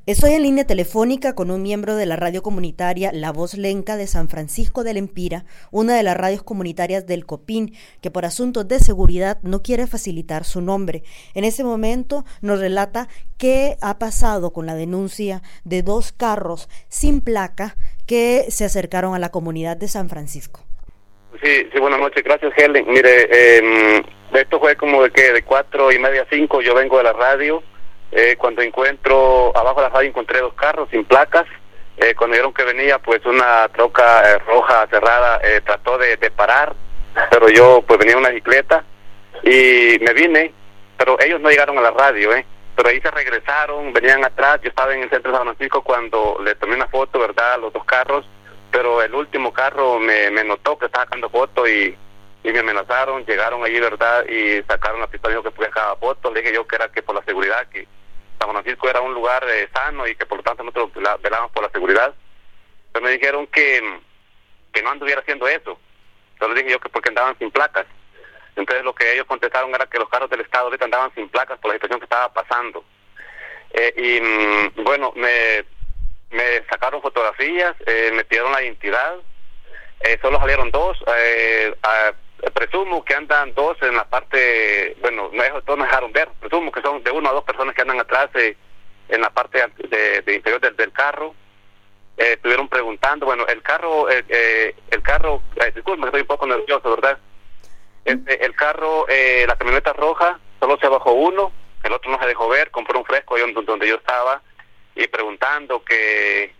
Estoy en línea telefónica con un miembro de la radio comunitaria La Voz Lenca de San Francisco del Empira, una de las radios comunitarias del Copín, que por asuntos de seguridad no quiere facilitar su nombre. En ese momento nos relata qué ha pasado con la denuncia de 2 carros sin placa que se acercaron a la comunidad de San Francisco. Sí, buenas noches, gracias Helen. Mire, esto fue como de 4:30 a 5, yo vengo de la radio. Cuando encuentro, abajo de la radio encontré 2 carros sin placas. Cuando vieron que venía pues una troca roja cerrada, trató de parar, pero yo pues venía en una bicicleta y me vine, pero ellos no llegaron a la radio, pero ahí se regresaron, venían atrás. Yo estaba en el centro de San Francisco cuando le tomé una foto, ¿verdad?, a los 2 carros, pero el último carro me notó que estaba sacando foto y me amenazaron. Llegaron allí, ¿verdad?, y sacaron la pistola, dijo que porque sacaba fotos. Le dije yo que era que por la seguridad, que San Francisco era un lugar sano y que por lo tanto nosotros velábamos por la seguridad. Pero me dijeron que no anduviera haciendo eso. Entonces le dije yo que porque andaban sin placas. Entonces lo que ellos contestaron era que los carros del Estado ahorita andaban sin placas por la situación que estaba pasando. Bueno, me sacaron fotografías, me pidieron la identidad. Solo salieron 2. Presumo que andan 2 en la parte, bueno, todos me dejaron ver, presumo que son de 1 a 2 personas que andan atrás en la parte de interior del carro. Estuvieron preguntando, bueno, el carro, disculpe, estoy un poco nervioso, ¿verdad? El carro, la camioneta roja, solo se bajó uno, el otro no se dejó ver, compró un fresco ahí donde yo estaba, y preguntando que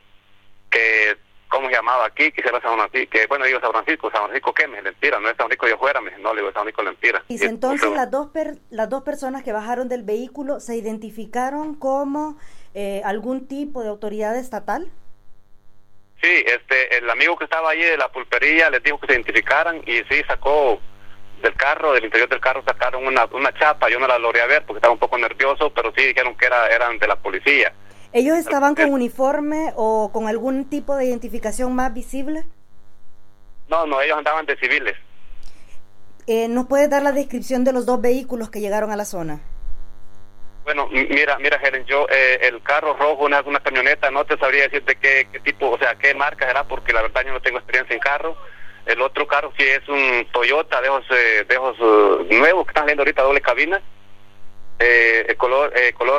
¿cómo se llamaba aquí? Quisiera San Francisco, que bueno, digo San Francisco, ¿qué? Me mentira, no es San Francisco de afuera, no, le digo San Francisco de mentira. Y entonces las dos personas que bajaron del vehículo se identificaron como algún tipo de autoridad estatal. Sí, el amigo que estaba allí de la pulpería les dijo que se identificaran y sí, sacó del interior del carro sacaron una chapa. Yo no la logré ver porque estaba un poco nervioso, pero sí dijeron que eran de la policía. ¿Ellos estaban con uniforme o con algún tipo de identificación más visible? No, ellos andaban de civiles. ¿Nos puedes dar la descripción de los 2 vehículos que llegaron a la zona? Bueno, mira, Helen, yo, el carro rojo, una camioneta, no te sabría decir de qué tipo, o sea, qué marca será, porque la verdad yo no tengo experiencia en carro. El otro carro sí es un Toyota de esos nuevos que están saliendo ahorita, doble cabina, el color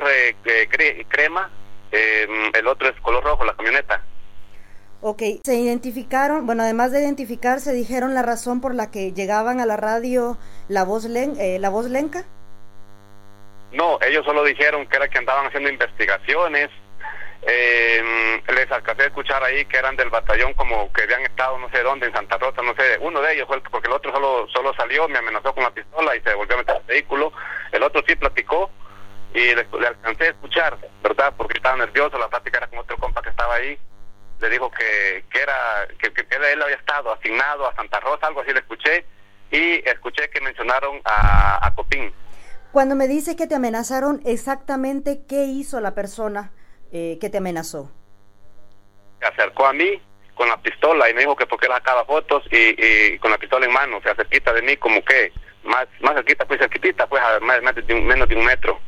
crema. El otro es color rojo, la camioneta. Ok, se identificaron, bueno, además de identificarse, dijeron la razón por la que llegaban a la radio La Voz Lenca. No, ellos solo dijeron que era que andaban haciendo investigaciones. Les alcancé a escuchar ahí que eran del batallón, como que habían estado no sé dónde, en Santa Rosa, no sé. Uno de ellos fue porque el otro solo salió, me amenazó con la pistola y se volvió a meter al vehículo. El otro sí platicó y le alcancé a escuchar, ¿verdad?, porque estaba nervioso. La plática era con otro compa que estaba ahí. Le dijo que él había estado asignado a Santa Rosa, algo así le escuché, y escuché que mencionaron a Copín. Cuando me dices que te amenazaron, exactamente ¿qué hizo la persona que te amenazó? Se acercó a mí con la pistola y me dijo que porque él sacaba fotos y con la pistola en mano, se cerquita de mí, como que más cerquita, pues cerquitita, pues a menos de 1 metro.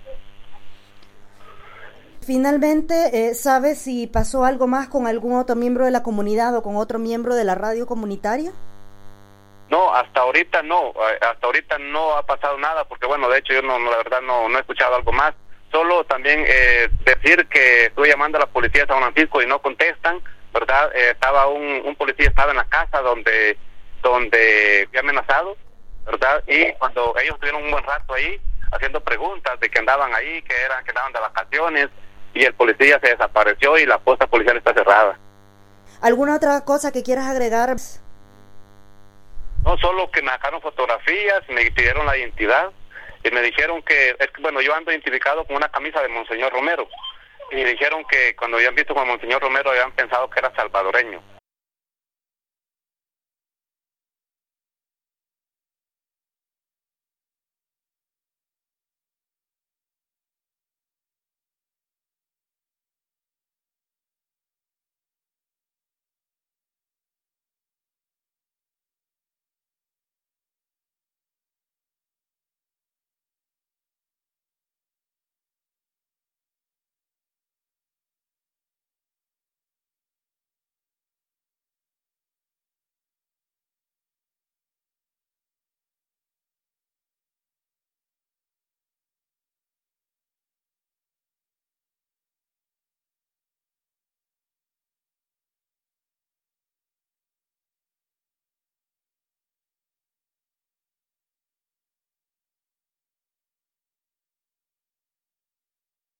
Finalmente, ¿sabes si pasó algo más con algún otro miembro de la comunidad o con otro miembro de la radio comunitaria? No, hasta ahorita no ha pasado nada, porque bueno, de hecho yo la verdad no he escuchado algo más. Solo también decir que estoy llamando a la policía de San Francisco y no contestan, ¿verdad? Estaba un policía estaba en la casa donde fui amenazado, ¿verdad? Y cuando ellos estuvieron un buen rato ahí haciendo preguntas de que andaban ahí, que andaban de vacaciones, y el policía se desapareció y la posta policial está cerrada. ¿Alguna otra cosa que quieras agregar? No, solo que me sacaron fotografías, me pidieron la identidad y me dijeron que bueno, yo ando identificado con una camisa de Monseñor Romero y me dijeron que cuando habían visto con Monseñor Romero habían pensado que era salvadoreño.